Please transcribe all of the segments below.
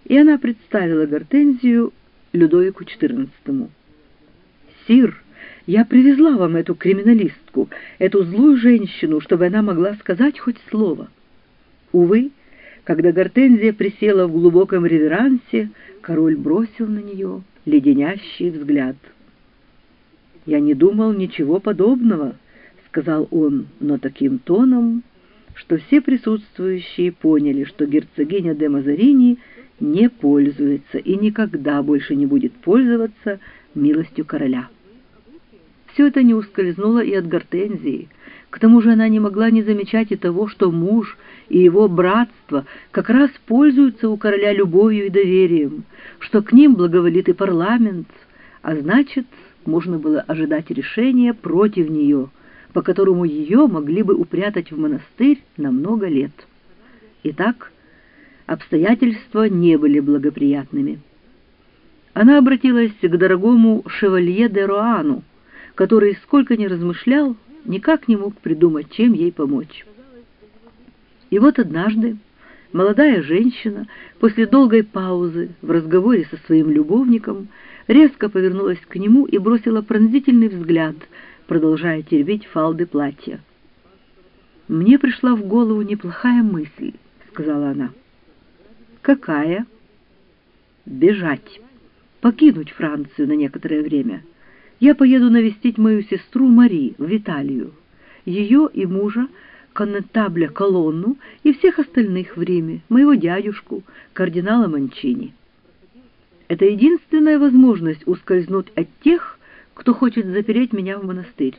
и она представила Гортензию Людовику XIV. «Сир, я привезла вам эту криминалистку, эту злую женщину, чтобы она могла сказать хоть слово». Увы, когда Гортензия присела в глубоком реверансе, король бросил на нее леденящий взгляд. «Я не думал ничего подобного», — сказал он, но таким тоном, что все присутствующие поняли, что герцогиня де Мазарини не пользуется и никогда больше не будет пользоваться милостью короля. Все это не ускользнуло и от Гортензии. К тому же она не могла не замечать и того, что муж и его братство как раз пользуются у короля любовью и доверием, что к ним благоволит и парламент, а значит, можно было ожидать решения против нее, по которому ее могли бы упрятать в монастырь на много лет. Итак, обстоятельства не были благоприятными. Она обратилась к дорогому шевалье де Роану, который, сколько ни размышлял, никак не мог придумать, чем ей помочь. И вот однажды молодая женщина после долгой паузы в разговоре со своим любовником резко повернулась к нему и бросила пронзительный взгляд, продолжая теребить фалды платья. «Мне пришла в голову неплохая мысль», — сказала она. «Какая?» «Бежать, покинуть Францию на некоторое время. Я поеду навестить мою сестру Мари в Италию, ее и мужа, коннетабля Колонну и всех остальных в Риме, моего дядюшку, кардинала Манчини. Это единственная возможность ускользнуть от тех, кто хочет запереть меня в монастырь.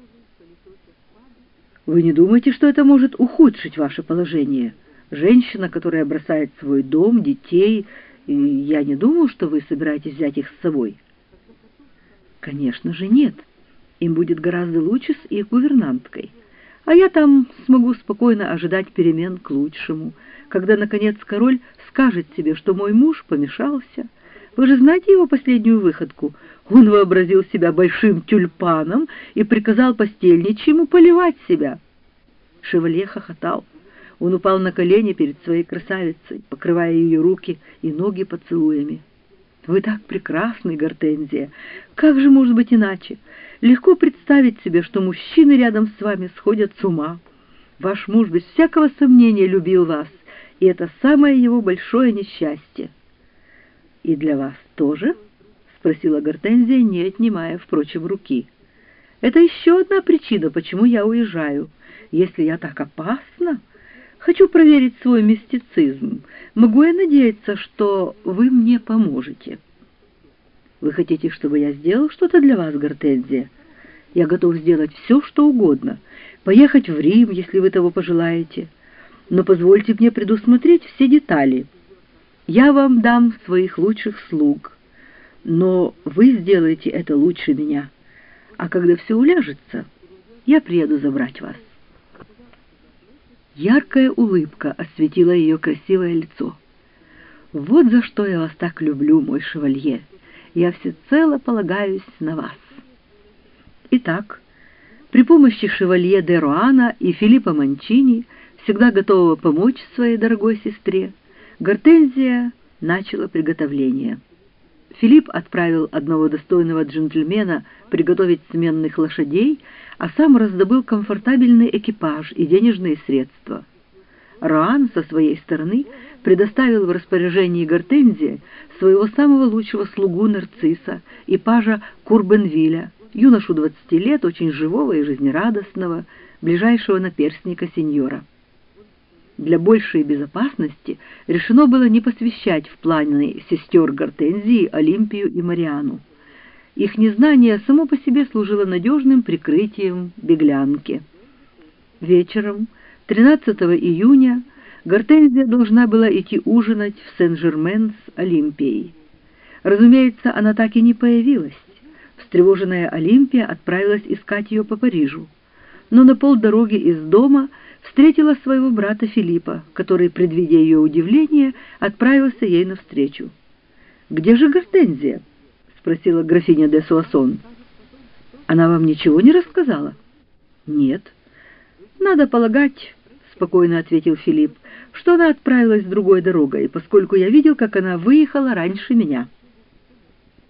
Вы не думаете, что это может ухудшить ваше положение? Женщина, которая бросает свой дом, детей, и я не думаю, что вы собираетесь взять их с собой». «Конечно же нет. Им будет гораздо лучше с их гувернанткой. А я там смогу спокойно ожидать перемен к лучшему, когда, наконец, король скажет себе, что мой муж помешался. Вы же знаете его последнюю выходку? Он вообразил себя большим тюльпаном и приказал постельничьему поливать себя». Шевалье хохотал. Он упал на колени перед своей красавицей, покрывая ее руки и ноги поцелуями. «Вы так прекрасны, Гортензия! Как же может быть иначе? Легко представить себе, что мужчины рядом с вами сходят с ума. Ваш муж без всякого сомнения любил вас, и это самое его большое несчастье». «И для вас тоже?» — спросила Гортензия, не отнимая, впрочем, руки. «Это еще одна причина, почему я уезжаю. Если я так опасна, хочу проверить свой мистицизм. Могу я надеяться, что вы мне поможете?» «Вы хотите, чтобы я сделал что-то для вас, Гортензия? Я готов сделать все, что угодно. Поехать в Рим, если вы того пожелаете. Но позвольте мне предусмотреть все детали. Я вам дам своих лучших слуг, но вы сделаете это лучше меня. А когда все уляжется, я приеду забрать вас». Яркая улыбка осветила ее красивое лицо. «Вот за что я вас так люблю, мой шевалье. Я всецело полагаюсь на вас». Итак, при помощи шевалье де Роана и Филиппа Манчини, всегда готового помочь своей дорогой сестре, Гортензия начала приготовление. Филипп отправил одного достойного джентльмена приготовить сменных лошадей, а сам раздобыл комфортабельный экипаж и денежные средства. Роан со своей стороны предоставил в распоряжении Гортензии своего самого лучшего слугу Нарцисса и пажа Курбенвиля, юношу 20 лет, очень живого и жизнерадостного, ближайшего наперстника сеньора. Для большей безопасности решено было не посвящать в планы сестер Гортензии Олимпию и Мариану. Их незнание само по себе служило надежным прикрытием беглянки. Вечером 13 июня Гортензия должна была идти ужинать в Сен-Жермен с Олимпией. Разумеется, она так и не появилась. Встревоженная Олимпия отправилась искать ее по Парижу, но на полдороги из дома встретила своего брата Филиппа, который, предвидя ее удивление, отправился ей навстречу. «Где же Гортензия?» — спросила графиня де Суассон. «Она вам ничего не рассказала?» «Нет. Надо полагать, спокойно ответил Филипп, — «что она отправилась другой дорогой, поскольку я видел, как она выехала раньше меня».